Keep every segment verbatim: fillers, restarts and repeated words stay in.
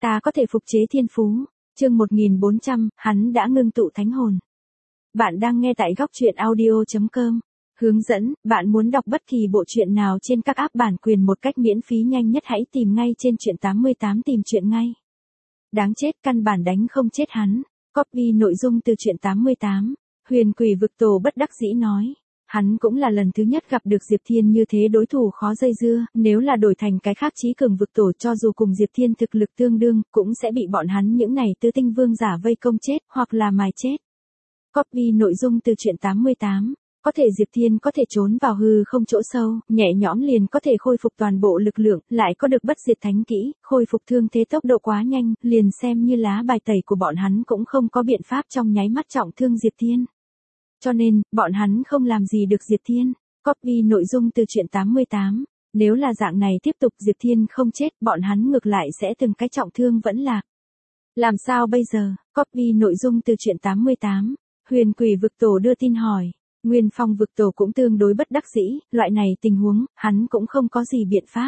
Ta có thể phục chế thiên phú. Chương một nghìn bốn trăm, hắn đã ngưng tụ thánh hồn. Bạn đang nghe tại góc truyện audio chấm com. Hướng dẫn, bạn muốn đọc bất kỳ bộ truyện nào trên các app bản quyền một cách miễn phí nhanh nhất hãy tìm ngay trên truyện tám mươi tám tìm truyện ngay. Đáng chết, căn bản đánh không chết hắn. Copy nội dung từ truyện tám mươi tám. Huyền Quỷ Vực Tổ bất đắc dĩ nói. Hắn cũng là lần thứ nhất gặp được Diệp Thiên như thế, đối thủ khó dây dưa, nếu là đổi thành cái khác Chí Cường Vực Tổ cho dù cùng Diệp Thiên thực lực tương đương, cũng sẽ bị bọn hắn những này tứ tinh vương giả vây công chết, hoặc là mài chết. Copy nội dung từ truyện tám mươi tám. Có thể Diệp Thiên có thể trốn vào hư không chỗ sâu, nhẹ nhõm liền có thể khôi phục toàn bộ lực lượng, lại có được bất diệt thánh kỹ, khôi phục thương thế tốc độ quá nhanh, liền xem như lá bài tẩy của bọn hắn cũng không có biện pháp trong nháy mắt trọng thương Diệp Thiên. Cho nên, bọn hắn không làm gì được Diệp Thiên. Copy nội dung từ truyện tám mươi tám. Nếu là dạng này tiếp tục Diệp Thiên không chết, bọn hắn ngược lại sẽ từng cái trọng thương vẫn lạc. Làm sao bây giờ? Copy nội dung từ truyện tám mươi tám. Huyền Quỷ Vực Tổ đưa tin hỏi. Nguyên Phong Vực Tổ cũng tương đối bất đắc dĩ, loại này tình huống, hắn cũng không có gì biện pháp.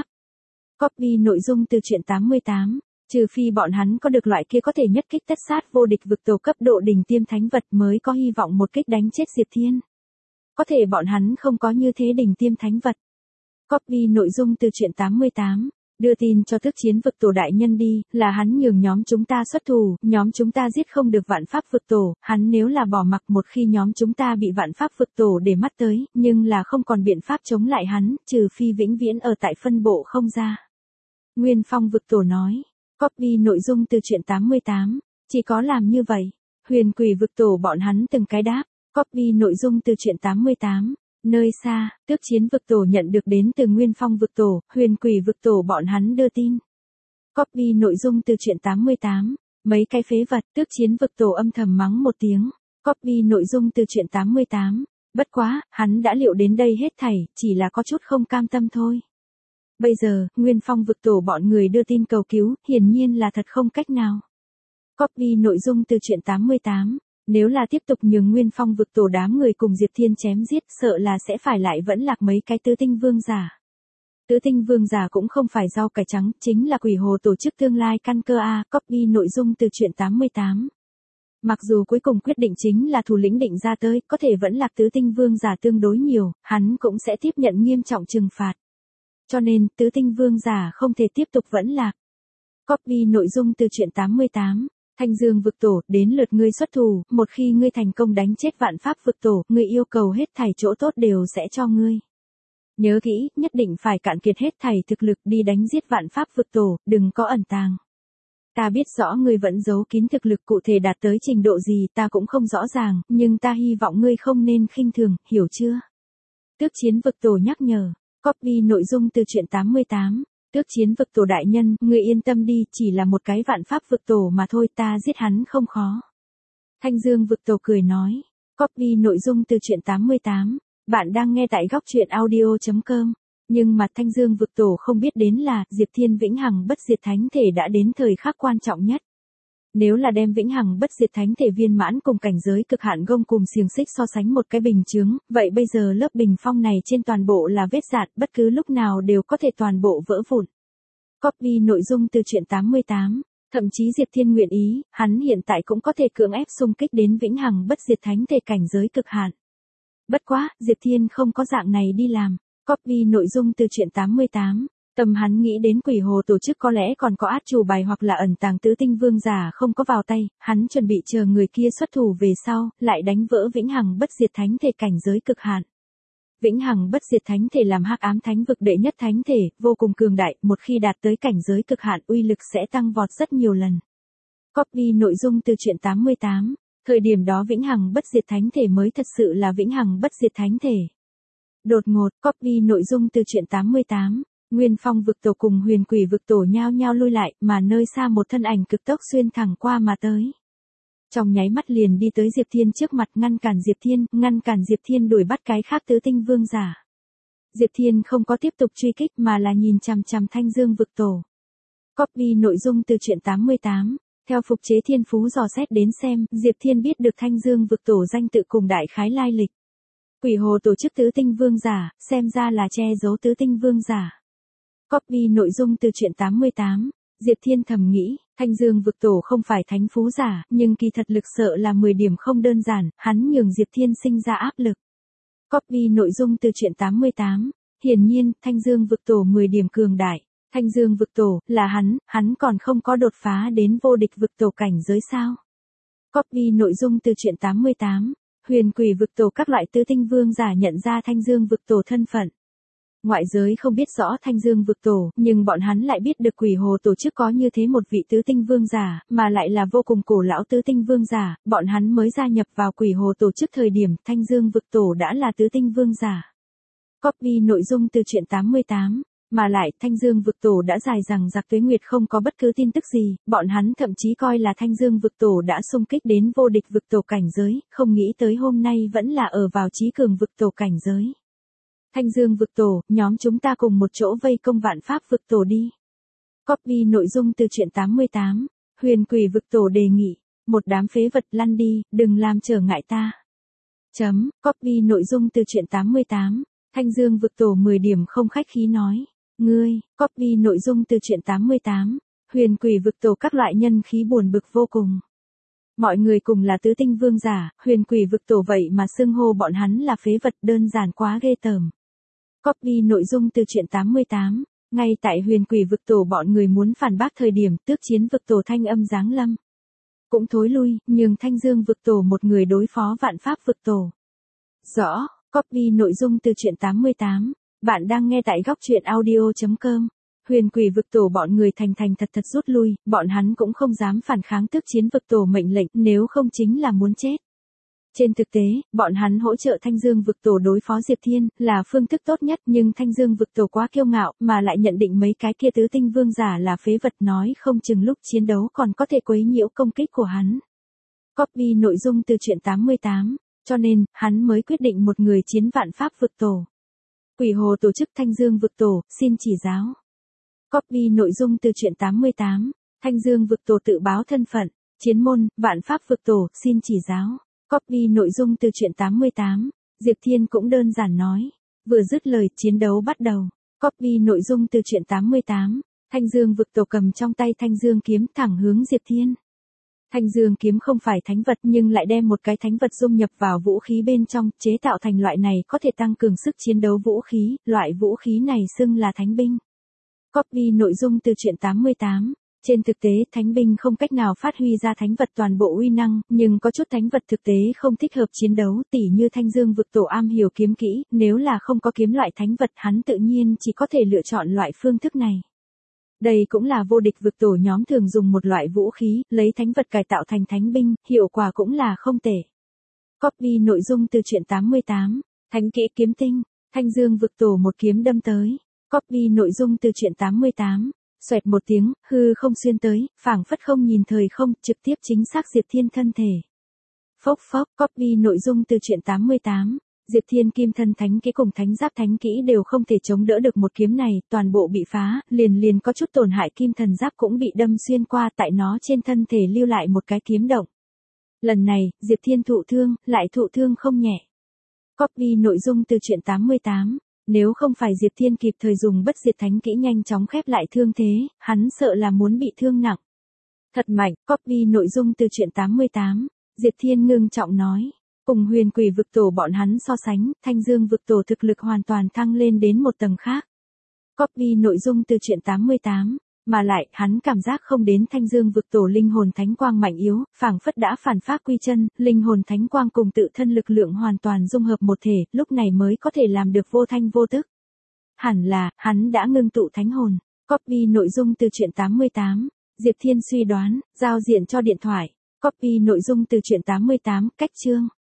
Copy nội dung từ truyện tám mươi tám. Trừ phi bọn hắn có được loại kia có thể nhất kích tất sát vô địch vực tổ cấp độ đỉnh tiêm thánh vật mới có hy vọng một kích đánh chết Diệp Thiên. Có thể bọn hắn không có như thế đỉnh tiêm thánh vật. Copy nội dung từ truyện tám mươi tám. Đưa tin cho Thức Chiến Vực Tổ đại nhân đi, là hắn nhường nhóm chúng ta xuất thủ, nhóm chúng ta giết không được Vạn Pháp Vực Tổ, hắn nếu là bỏ mặc một khi nhóm chúng ta bị Vạn Pháp Vực Tổ để mắt tới, nhưng là không còn biện pháp chống lại hắn, trừ phi vĩnh viễn ở tại phân bộ không ra. Nguyên Phong Vực Tổ nói. Copy nội dung từ truyện tám mươi tám. Chỉ có làm như vậy. Huyền Quỷ Vực Tổ bọn hắn từng cái đáp. Copy nội dung từ truyện tám mươi tám. Nơi xa, Tước Chiến Vực Tổ nhận được đến từ Nguyên Phong Vực Tổ, Huyền Quỷ Vực Tổ bọn hắn đưa tin. Copy nội dung từ truyện tám mươi tám. Mấy cái phế vật, Tước Chiến Vực Tổ âm thầm mắng một tiếng. Copy nội dung từ truyện tám mươi tám. Bất quá, hắn đã liệu đến đây hết thảy, chỉ là có chút không cam tâm thôi. Bây giờ, Nguyên Phong Vực Tổ bọn người đưa tin cầu cứu, hiển nhiên là thật không cách nào. Copy nội dung từ truyện tám mươi tám. Nếu là tiếp tục nhường Nguyên Phong Vực Tổ đám người cùng Diệp Thiên chém giết, sợ là sẽ phải lại vẫn lạc mấy cái tứ tinh vương giả. Tứ tinh vương giả cũng không phải rau cải trắng, chính là Quỷ Hồ tổ chức tương lai căn cơ A. Copy nội dung từ truyện tám mươi tám. Mặc dù cuối cùng quyết định chính là thủ lĩnh định ra tới, có thể vẫn lạc tứ tinh vương giả tương đối nhiều, hắn cũng sẽ tiếp nhận nghiêm trọng trừng phạt. Cho nên, tứ tinh vương giả không thể tiếp tục vẫn lạc. Copy nội dung từ truyện tám mươi tám. Thanh Dương Vực Tổ, đến lượt ngươi xuất thủ, một khi ngươi thành công đánh chết Vạn Pháp Vực Tổ, ngươi yêu cầu hết thảy chỗ tốt đều sẽ cho ngươi. Nhớ kỹ, nhất định phải cạn kiệt hết thảy thực lực đi đánh giết Vạn Pháp Vực Tổ, đừng có ẩn tàng. Ta biết rõ ngươi vẫn giấu kín thực lực cụ thể đạt tới trình độ gì ta cũng không rõ ràng, nhưng ta hy vọng ngươi không nên khinh thường, hiểu chưa? Tước Chiến Vực Tổ nhắc nhở. Copy nội dung từ truyện tám mươi tám. Tước Chiến Vực Tổ đại nhân, ngươi yên tâm đi, chỉ là một cái Vạn Pháp Vực Tổ mà thôi, ta giết hắn không khó. Thanh Dương Vực Tổ cười nói. Copy nội dung từ truyện tám mươi tám. Bạn đang nghe tại góc truyện audio chấm com. Nhưng mà Thanh Dương Vực Tổ không biết đến là, Diệp Thiên vĩnh hằng bất diệt thánh thể đã đến thời khắc quan trọng nhất. Nếu là đem vĩnh hằng bất diệt thánh thể viên mãn cùng cảnh giới cực hạn gông cùng xiềng xích so sánh một cái bình chướng, vậy bây giờ lớp bình phong này trên toàn bộ là vết rạn, bất cứ lúc nào đều có thể toàn bộ vỡ vụn. Copy nội dung từ truyện tám mươi tám. Thậm chí Diệp Thiên nguyện ý, hắn hiện tại cũng có thể cưỡng ép xung kích đến vĩnh hằng bất diệt thánh thể cảnh giới cực hạn. Bất quá, Diệp Thiên không có dạng này đi làm. Copy nội dung từ truyện tám mươi tám. Tâm hắn nghĩ đến Quỷ Hồ tổ chức có lẽ còn có át chủ bài hoặc là ẩn tàng tứ tinh vương giả không có vào tay, hắn chuẩn bị chờ người kia xuất thủ về sau, lại đánh vỡ vĩnh hằng bất diệt thánh thể cảnh giới cực hạn. Vĩnh hằng bất diệt thánh thể làm hắc ám thánh vực đệ nhất thánh thể, vô cùng cường đại, một khi đạt tới cảnh giới cực hạn uy lực sẽ tăng vọt rất nhiều lần. Copy nội dung từ truyện tám mươi tám. Thời điểm đó vĩnh hằng bất diệt thánh thể mới thật sự là vĩnh hằng bất diệt thánh thể. Đột ngột, copy nội dung từ truyện tám mươi tám. Nguyên Phong Vực Tổ cùng Huyền Quỷ Vực Tổ nhao nhao lui lại, mà nơi xa một thân ảnh cực tốc xuyên thẳng qua mà tới. Trong nháy mắt liền đi tới Diệp Thiên trước mặt ngăn cản Diệp Thiên, ngăn cản Diệp Thiên đuổi bắt cái khác tứ tinh vương giả. Diệp Thiên không có tiếp tục truy kích mà là nhìn chằm chằm Thanh Dương Vực Tổ. Copy nội dung từ truyện tám mươi tám. Theo phục chế thiên phú dò xét đến xem, Diệp Thiên biết được Thanh Dương Vực Tổ danh tự cùng đại khái lai lịch. Quỷ Hồ tổ chức tứ tinh vương giả, xem ra là che giấu tứ tinh vương giả. Copy nội dung từ truyện tám mươi tám. Diệp Thiên thầm nghĩ, Thanh Dương Vực Tổ không phải thánh phú giả, nhưng kỳ thật lực sợ là mười điểm không đơn giản, hắn nhường Diệp Thiên sinh ra áp lực. Copy nội dung từ truyện tám mươi tám. Hiển nhiên, Thanh Dương Vực Tổ mười điểm cường đại. Thanh Dương Vực Tổ, là hắn, hắn còn không có đột phá đến vô địch vực tổ cảnh giới sao. Copy nội dung từ truyện tám mươi tám. Huyền Quỷ Vực Tổ các loại tứ tinh vương giả nhận ra Thanh Dương Vực Tổ thân phận. Ngoại giới không biết rõ Thanh Dương Vực Tổ, nhưng bọn hắn lại biết được Quỷ Hồ tổ chức có như thế một vị tứ tinh vương giả, mà lại là vô cùng cổ lão tứ tinh vương giả, bọn hắn mới gia nhập vào Quỷ Hồ tổ chức thời điểm Thanh Dương Vực Tổ đã là tứ tinh vương giả. Copy nội dung từ truyện tám mươi tám. Mà lại, Thanh Dương Vực Tổ đã dài rằng giặc tuế nguyệt không có bất cứ tin tức gì, bọn hắn thậm chí coi là Thanh Dương Vực Tổ đã xung kích đến vô địch vực tổ cảnh giới, không nghĩ tới hôm nay vẫn là ở vào chí cường vực tổ cảnh giới. Thanh Dương Vực Tổ, nhóm chúng ta cùng một chỗ vây công Vạn Pháp Vực Tổ đi. Copy nội dung từ truyện tám mươi tám. Huyền Quỷ Vực Tổ đề nghị, một đám phế vật lăn đi, đừng làm trở ngại ta. Chấm, copy nội dung từ truyện tám mươi tám. Thanh Dương Vực Tổ mười điểm không khách khí nói. Ngươi, copy nội dung từ truyện tám mươi tám. Huyền Quỷ Vực Tổ các loại nhân khí buồn bực vô cùng. Mọi người cùng là tứ tinh vương giả, Huyền Quỷ Vực Tổ vậy mà xưng hô bọn hắn là phế vật đơn giản quá ghê tởm. Copy nội dung từ truyện tám mươi tám. Ngay tại Huyền Quỷ Vực Tổ bọn người muốn phản bác thời điểm tước chiến vực tổ thanh âm giáng lâm. Cũng thối lui, nhường Thanh Dương Vực Tổ một người đối phó Vạn Pháp Vực Tổ. Rõ, copy nội dung từ truyện tám mươi tám. Bạn đang nghe tại góc truyện audio chấm com. Huyền Quỷ Vực Tổ bọn người thành thành thật thật rút lui, bọn hắn cũng không dám phản kháng tước chiến vực tổ mệnh lệnh, nếu không chính là muốn chết. Trên thực tế, bọn hắn hỗ trợ Thanh Dương Vực Tổ đối phó Diệp Thiên, là phương thức tốt nhất, nhưng Thanh Dương Vực Tổ quá kiêu ngạo, mà lại nhận định mấy cái kia tứ tinh vương giả là phế vật, nói không chừng lúc chiến đấu còn có thể quấy nhiễu công kích của hắn. Copy nội dung từ truyện tám mươi tám. Cho nên, hắn mới quyết định một người chiến Vạn Pháp Vực Tổ. Quỷ Hồ tổ chức Thanh Dương Vực Tổ, xin chỉ giáo. Copy nội dung từ truyện tám mươi tám. Thanh Dương Vực Tổ tự báo thân phận, chiến môn, Vạn Pháp Vực Tổ, xin chỉ giáo. Copy nội dung từ truyện tám mươi tám. Diệp Thiên cũng đơn giản nói. Vừa dứt lời, chiến đấu bắt đầu. Copy nội dung từ truyện tám mươi tám. Thanh Dương Vực Tổ cầm trong tay Thanh Dương kiếm thẳng hướng Diệp Thiên. Thanh Dương kiếm không phải thánh vật nhưng lại đem một cái thánh vật dung nhập vào vũ khí bên trong, chế tạo thành loại này có thể tăng cường sức chiến đấu vũ khí, loại vũ khí này xưng là thánh binh. Copy nội dung từ truyện tám mươi tám. Trên thực tế, thánh binh không cách nào phát huy ra thánh vật toàn bộ uy năng, nhưng có chút thánh vật thực tế không thích hợp chiến đấu, tỉ như Thanh Dương Vực Tổ am hiểu kiếm kỹ, nếu là không có kiếm loại thánh vật hắn tự nhiên chỉ có thể lựa chọn loại phương thức này. Đây cũng là vô địch vực tổ nhóm thường dùng một loại vũ khí, lấy thánh vật cải tạo thành thánh binh, hiệu quả cũng là không tệ. Copy nội dung từ truyện tám mươi tám. Thánh kỹ kiếm tinh, Thanh Dương Vực Tổ một kiếm đâm tới. Copy nội dung từ truyện tám mươi tám. Xoẹt một tiếng, hư không xuyên tới, phảng phất không nhìn thời không, trực tiếp chính xác Diệp Thiên thân thể. Phốc phốc, copy nội dung từ truyện tám mươi tám. Diệp Thiên kim thân thánh kỹ cùng thánh giáp thánh kỹ đều không thể chống đỡ được một kiếm này, toàn bộ bị phá, liền liền có chút tổn hại kim thần giáp cũng bị đâm xuyên qua, tại nó trên thân thể lưu lại một cái kiếm động. Lần này, Diệp Thiên thụ thương, lại thụ thương không nhẹ. Copy nội dung từ truyện tám mươi tám. Nếu không phải Diệp Thiên kịp thời dùng bất diệt thánh kỹ nhanh chóng khép lại thương thế, hắn sợ là muốn bị thương nặng. Thật mạnh, copy nội dung từ truyện tám mươi tám. Diệp Thiên ngưng trọng nói. Cùng Huyền Quỷ Vực Tổ bọn hắn so sánh, Thanh Dương Vực Tổ thực lực hoàn toàn thăng lên đến một tầng khác. Copy nội dung từ truyện tám mươi tám. Mà lại, hắn cảm giác không đến Thanh Dương Vực Tổ linh hồn thánh quang mạnh yếu, phảng phất đã phản phác quy chân, linh hồn thánh quang cùng tự thân lực lượng hoàn toàn dung hợp một thể, lúc này mới có thể làm được vô thanh vô tức. Hẳn là, hắn đã ngưng tụ thánh hồn. Copy nội dung từ truyện tám mươi tám. Diệp Thiên suy đoán, giao diện cho điện thoại. Copy nội dung từ truyện tám mươi tám, cách chương.